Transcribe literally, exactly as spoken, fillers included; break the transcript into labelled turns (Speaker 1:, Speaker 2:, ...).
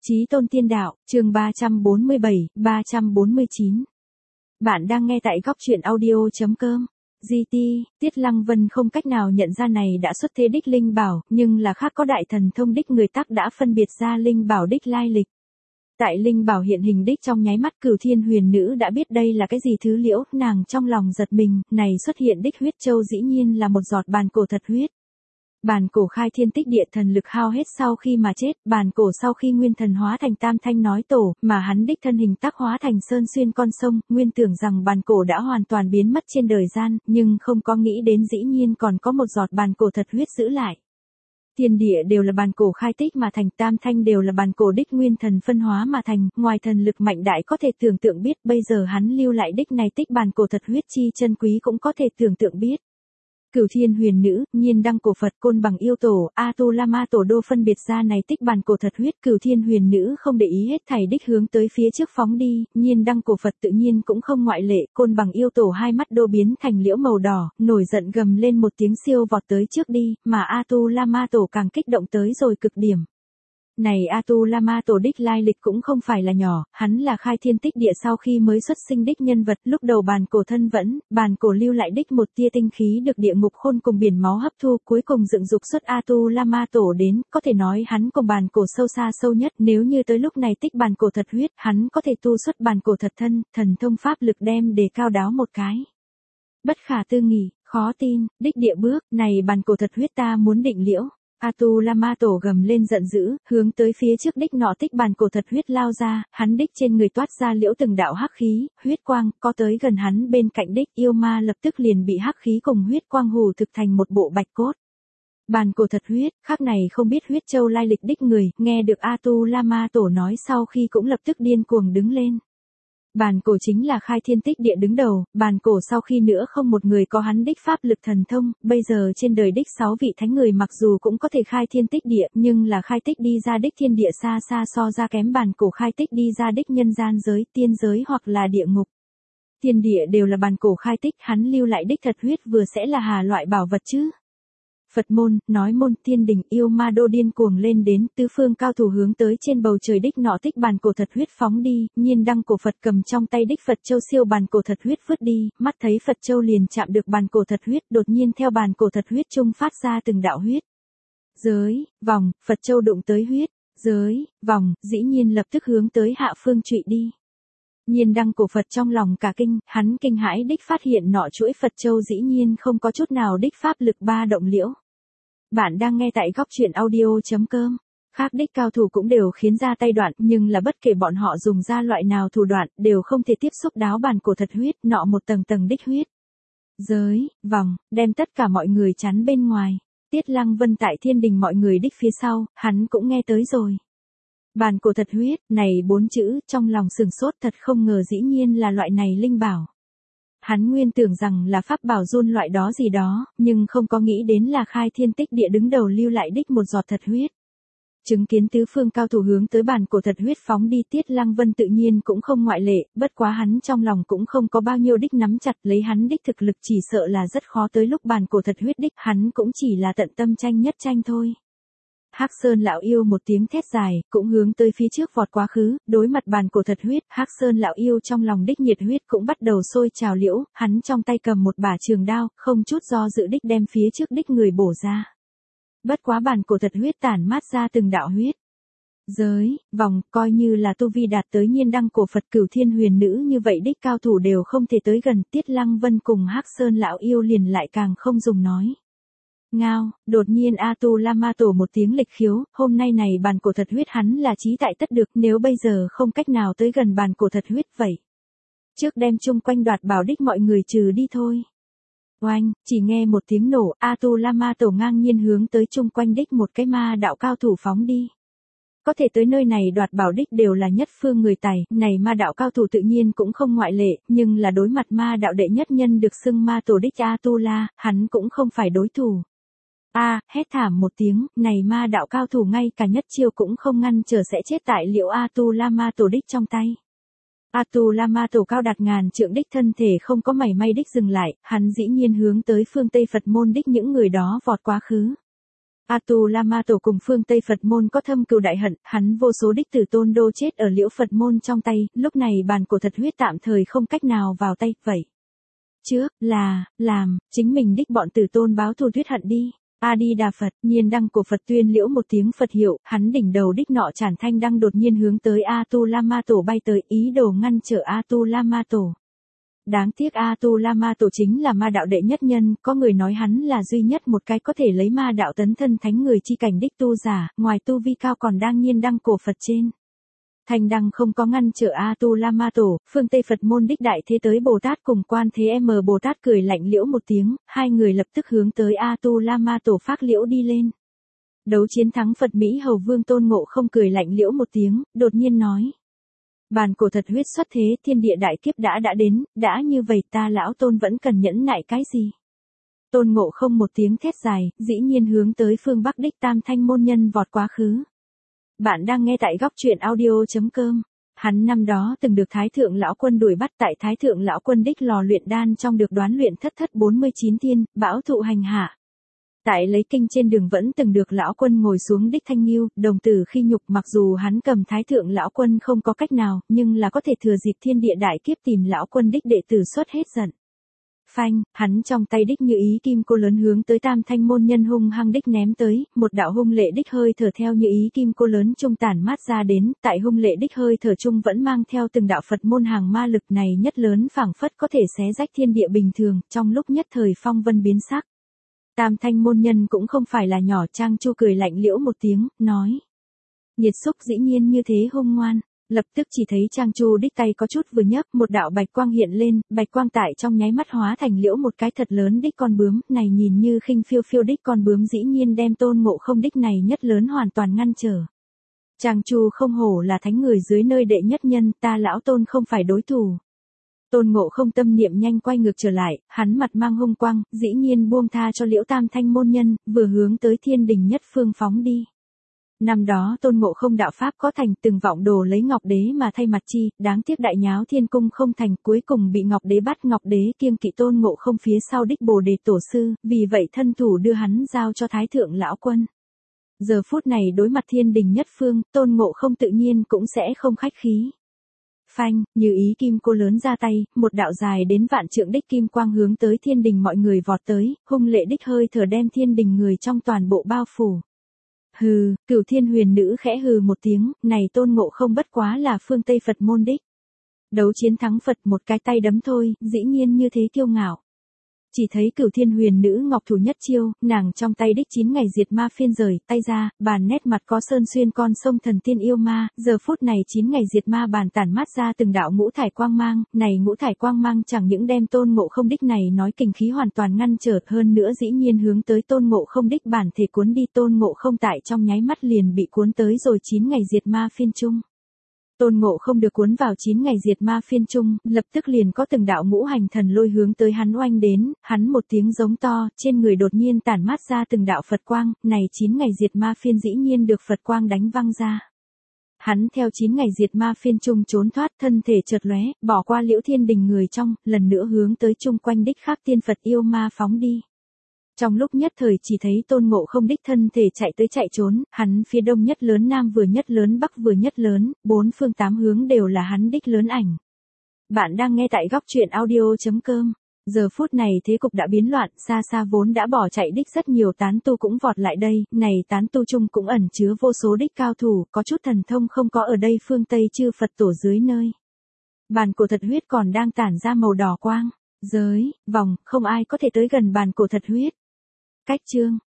Speaker 1: Chí tôn tiên đạo, chương ba trăm bốn mươi bảy, ba trăm bốn mươi chín. Bạn đang nghe tại góc truyện audio.com. giê tê, Tiết Lăng Vân không cách nào nhận ra này đã xuất thế đích linh bảo, nhưng là khác có đại thần thông đích người tác đã phân biệt ra linh bảo đích lai lịch. Tại linh bảo hiện hình đích trong nháy mắt Cửu Thiên Huyền Nữ đã biết đây là cái gì thứ liễu, nàng trong lòng giật mình, này xuất hiện đích huyết châu dĩ nhiên là một giọt bàn cổ thật huyết. Bàn cổ khai thiên tích địa thần lực hao hết sau khi mà chết, bàn cổ sau khi nguyên thần hóa thành tam thanh nói tổ, mà hắn đích thân hình tác hóa thành sơn xuyên con sông, nguyên tưởng rằng bàn cổ đã hoàn toàn biến mất trên đời gian, nhưng không có nghĩ đến dĩ nhiên còn có một giọt bàn cổ thật huyết giữ lại. Thiên địa đều là bàn cổ khai tích mà thành, tam thanh đều là bàn cổ đích nguyên thần phân hóa mà thành, ngoài thần lực mạnh đại có thể tưởng tượng biết, bây giờ hắn lưu lại đích này tích bàn cổ thật huyết chi chân quý cũng có thể tưởng tượng biết. Cửu Thiên Huyền Nữ, Nhiên Đăng Cổ Phật, Côn Bằng Yêu Tổ, Atulama Tổ đô phân biệt ra này tích bàn cổ thật huyết. Cửu Thiên Huyền Nữ không để ý hết thảy đích hướng tới phía trước phóng đi, Nhiên Đăng Cổ Phật tự nhiên cũng không ngoại lệ, Côn Bằng Yêu Tổ hai mắt đô biến thành liễu màu đỏ, nổi giận gầm lên một tiếng siêu vọt tới trước đi, mà Atulama Tổ càng kích động tới rồi cực điểm. Này Atulama Tổ đích lai lịch cũng không phải là nhỏ, hắn là khai thiên tích địa sau khi mới xuất sinh đích nhân vật, lúc đầu bàn cổ thân vẫn, bàn cổ lưu lại đích một tia tinh khí được địa ngục khôn cùng biển máu hấp thu, cuối cùng dựng dục xuất Atulama Tổ đến, có thể nói hắn cùng bàn cổ sâu xa sâu nhất, nếu như tới lúc này tích bàn cổ thật huyết, hắn có thể tu xuất bàn cổ thật thân, thần thông pháp lực đem đề cao đáo một cái. Bất khả tư nghị, khó tin, đích địa bước, này bàn cổ thật huyết ta muốn định liễu. Atulama Tổ gầm lên giận dữ, hướng tới phía trước đích nọ tích bàn cổ thật huyết lao ra, hắn đích trên người toát ra liễu từng đạo hắc khí, huyết quang, có tới gần hắn bên cạnh đích yêu ma lập tức liền bị hắc khí cùng huyết quang hù thực thành một bộ bạch cốt. Bàn cổ thật huyết, khác này không biết huyết châu lai lịch đích người, nghe được Atulama Tổ nói sau khi cũng lập tức điên cuồng đứng lên. Bàn cổ chính là khai thiên tích địa đứng đầu, bàn cổ sau khi nữa không một người có hắn đích pháp lực thần thông, bây giờ trên đời đích sáu vị thánh người mặc dù cũng có thể khai thiên tích địa, nhưng là khai tích đi ra đích thiên địa xa xa so ra kém bàn cổ khai tích đi ra đích nhân gian giới, tiên giới hoặc là địa ngục. Thiên địa đều là bàn cổ khai tích, hắn lưu lại đích thật huyết vừa sẽ là hà loại bảo vật chứ. Phật môn, nói môn, thiên đình, yêu ma đô điên cuồng lên đến, tứ phương cao thủ hướng tới trên bầu trời đích nọ tích bàn cổ thật huyết phóng đi, Nhiên Đăng Cổ Phật cầm trong tay đích Phật châu siêu bàn cổ thật huyết vứt đi, mắt thấy Phật châu liền chạm được bàn cổ thật huyết, đột nhiên theo bàn cổ thật huyết trung phát ra từng đạo huyết. Giới, vòng, Phật châu đụng tới huyết, giới, vòng, dĩ nhiên lập tức hướng tới hạ phương trụy đi. Nhiên Đăng Cổ Phật trong lòng cả kinh, hắn kinh hãi đích phát hiện nọ chuỗi Phật châu dĩ nhiên không có chút nào đích pháp lực ba động liễu. Bạn đang nghe tại góc truyện audio.com. Khác đích cao thủ cũng đều khiến ra tay đoạn, nhưng là bất kể bọn họ dùng ra loại nào thủ đoạn, đều không thể tiếp xúc đáo bàn cổ thật huyết, nọ một tầng tầng đích huyết. Giới, vòng, đem tất cả mọi người chắn bên ngoài. Tiết Lăng Vân tại thiên đình mọi người đích phía sau, hắn cũng nghe tới rồi. Bàn cổ thật huyết, này bốn chữ, trong lòng sừng sốt thật không ngờ dĩ nhiên là loại này linh bảo. Hắn nguyên tưởng rằng là pháp bảo run loại đó gì đó, nhưng không có nghĩ đến là khai thiên tích địa đứng đầu lưu lại đích một giọt thật huyết. Chứng kiến tứ phương cao thủ hướng tới bàn cổ thật huyết phóng đi, Tiết Lăng Vân tự nhiên cũng không ngoại lệ, bất quá hắn trong lòng cũng không có bao nhiêu đích nắm chặt, lấy hắn đích thực lực chỉ sợ là rất khó tới lúc bàn cổ thật huyết đích, hắn cũng chỉ là tận tâm tranh nhất tranh thôi. Hắc Sơn lão yêu một tiếng thét dài, cũng hướng tới phía trước vọt quá khứ, đối mặt bàn cổ thật huyết, Hắc Sơn lão yêu trong lòng đích nhiệt huyết cũng bắt đầu sôi trào liễu, hắn trong tay cầm một bả trường đao, không chút do dự đích đem phía trước đích người bổ ra. Bất quá bàn cổ thật huyết tản mát ra từng đạo huyết. Giới, vòng, coi như là tu vi đạt tới Nhiên Đăng Cổ Phật Cửu Thiên Huyền Nữ như vậy đích cao thủ đều không thể tới gần, Tiết Lăng Vân cùng Hắc Sơn lão yêu liền lại càng không dùng nói. Ngao, đột nhiên Atulama Tổ một tiếng lịch khiếu, hôm nay này bàn cổ thật huyết hắn là chí tại tất được, nếu bây giờ không cách nào tới gần bàn cổ thật huyết vậy. Trước đem chung quanh đoạt bảo đích mọi người trừ đi thôi. Oanh, chỉ nghe một tiếng nổ, Atulama Tổ ngang nhiên hướng tới chung quanh đích một cái ma đạo cao thủ phóng đi. Có thể tới nơi này đoạt bảo đích đều là nhất phương người tài, này ma đạo cao thủ tự nhiên cũng không ngoại lệ, nhưng là đối mặt ma đạo đệ nhất nhân được xưng ma tổ đích Atula, hắn cũng không phải đối thủ. A, à, hét thảm một tiếng, này ma đạo cao thủ ngay cả nhất chiêu cũng không ngăn trở sẽ chết tại liễu Atulama Tổ đích trong tay. Atulama Tổ cao đạt ngàn trượng đích thân thể không có mảy may đích dừng lại, hắn dĩ nhiên hướng tới phương Tây Phật môn đích những người đó vọt quá khứ. Atulama Tổ cùng phương Tây Phật môn có thâm cừu đại hận, hắn vô số đích tử tôn đô chết ở liễu Phật môn trong tay, lúc này bàn cổ thật huyết tạm thời không cách nào vào tay, vậy. Trước, là, làm, chính mình đích bọn tử tôn báo thù thuyết hận đi. A-di-đà Phật, nhiên đăng của Phật tuyên liễu một tiếng Phật hiệu, hắn đỉnh đầu đích nọ chản thanh đăng đột nhiên hướng tới Atulama Tổ bay tới, ý đồ ngăn trở Atulama Tổ. Đáng tiếc Atulama Tổ chính là ma đạo đệ nhất nhân, có người nói hắn là duy nhất một cái có thể lấy ma đạo tấn thân thánh người chi cảnh đích tu giả, ngoài tu vi cao còn đang nhiên đăng cổ Phật trên. Thanh đăng không có ngăn trở Atulama Tổ, phương Tây Phật môn đích đại thế tới Bồ Tát cùng Quan Thế M Bồ Tát cười lạnh liễu một tiếng, hai người lập tức hướng tới Atulama Tổ phát liễu đi lên. Đấu chiến thắng Phật Mỹ Hầu Vương Tôn Ngộ không cười lạnh liễu một tiếng, đột nhiên nói. Bàn cổ thật huyết xuất thế, thiên địa đại kiếp đã đã đến, đã như vậy ta lão Tôn vẫn cần nhẫn nại cái gì? Tôn Ngộ không một tiếng thét dài, dĩ nhiên hướng tới phương Bắc đích Tam Thanh môn nhân vọt quá khứ. Bạn đang nghe tại góc truyện audio.com. Hắn năm đó từng được Thái Thượng Lão Quân đuổi bắt tại Thái Thượng Lão Quân đích lò luyện đan trong được đoán luyện thất thất bốn mươi chín thiên, bão thụ hành hạ. Tại lấy kinh trên đường vẫn từng được Lão Quân ngồi xuống đích thanh nghiêu, đồng tử khi nhục, mặc dù hắn cầm Thái Thượng Lão Quân không có cách nào, nhưng là có thể thừa dịp thiên địa đại kiếp tìm Lão Quân đích đệ tử xuất hết giận. Phanh, hắn trong tay đích như ý kim cô lớn hướng tới Tam Thanh môn nhân hung hăng đích ném tới, một đạo hung lệ đích hơi thở theo như ý kim cô lớn trung tản mát ra đến, tại hung lệ đích hơi thở trung vẫn mang theo từng đạo Phật môn hàng ma lực này nhất lớn phảng phất có thể xé rách thiên địa bình thường, trong lúc nhất thời phong vân biến sắc. Tam Thanh môn nhân cũng không phải là nhỏ, Trang Chu cười lạnh liễu một tiếng, nói. Nhiệt xúc dĩ nhiên như thế hung ngoan. Lập tức chỉ thấy Trang Chu đích tay có chút vừa nhấc, một đạo bạch quang hiện lên, bạch quang tại trong nháy mắt hóa thành liễu một cái thật lớn đích con bướm, này nhìn như khinh phiêu phiêu đích con bướm dĩ nhiên đem Tôn Ngộ không đích này nhất lớn hoàn toàn ngăn trở. Trang Chu không hổ là thánh người dưới nơi đệ nhất nhân, ta lão Tôn không phải đối thủ. Tôn Ngộ không tâm niệm nhanh quay ngược trở lại, hắn mặt mang hung quang, dĩ nhiên buông tha cho liễu Tam Thanh môn nhân, vừa hướng tới thiên đình nhất phương phóng đi. Năm đó Tôn Ngộ không đạo pháp có thành, từng vọng đồ lấy Ngọc Đế mà thay mặt chi, đáng tiếc đại nháo thiên cung không thành, cuối cùng bị Ngọc Đế bắt. Ngọc Đế kiêng kỵ Tôn Ngộ không phía sau đích Bồ Đề tổ sư, vì vậy thân thủ đưa hắn giao cho Thái Thượng Lão Quân. Giờ phút này đối mặt thiên đình nhất phương, Tôn Ngộ không tự nhiên cũng sẽ không khách khí. Phanh, như ý kim cô lớn ra tay, một đạo dài đến vạn trượng đích kim quang hướng tới thiên đình mọi người vọt tới, hung lệ đích hơi thở đem thiên đình người trong toàn bộ bao phủ. Hừ, Cửu Thiên Huyền Nữ khẽ hừ một tiếng, này Tôn Ngộ không bất quá là phương Tây Phật môn đích. Đấu chiến thắng Phật một cái tay đấm thôi, dĩ nhiên như thế kiêu ngạo. Chỉ thấy Cửu Thiên Huyền Nữ ngọc thủ nhất chiêu, nàng trong tay đích chín ngày diệt ma phiên rời tay ra, bàn nét mặt có sơn xuyên con sông thần tiên yêu ma, giờ phút này chín ngày diệt ma bàn tản mát ra từng đạo ngũ thải quang mang, này ngũ thải quang mang chẳng những đem Tôn Ngộ không đích này nói kình khí hoàn toàn ngăn trở, hơn nữa dĩ nhiên hướng tới Tôn Ngộ không đích bản thể cuốn đi. Tôn Ngộ không tại trong nháy mắt liền bị cuốn tới rồi chín ngày diệt ma phiên chung. Tôn Ngộ không được cuốn vào chín ngày diệt ma phiên chung, lập tức liền có từng đạo ngũ hành thần lôi hướng tới hắn oanh đến, hắn một tiếng giống to, trên người đột nhiên tản mát ra từng đạo Phật quang, này chín ngày diệt ma phiên dĩ nhiên được Phật quang đánh văng ra. Hắn theo chín ngày diệt ma phiên chung trốn thoát, thân thể chợt lóe, bỏ qua liễu thiên đình người trong, lần nữa hướng tới chung quanh đích khác tiên Phật yêu ma phóng đi. Trong lúc nhất thời chỉ thấy Tôn Ngộ không đích thân thể chạy tới chạy trốn, hắn phía đông nhất lớn, nam vừa nhất lớn, bắc vừa nhất lớn, bốn phương tám hướng đều là hắn đích lớn ảnh. Bạn đang nghe tại góc truyện audio.com. Giờ phút này thế cục đã biến loạn, xa xa vốn đã bỏ chạy đích rất nhiều tán tu cũng vọt lại đây, này tán tu chung cũng ẩn chứa vô số đích cao thủ, có chút thần thông không có ở đây phương Tây chư Phật tổ dưới nơi. Bàn cổ thật huyết còn đang tản ra màu đỏ quang, giới, vòng, không ai có thể tới gần bàn cổ thật huyết. Cách chương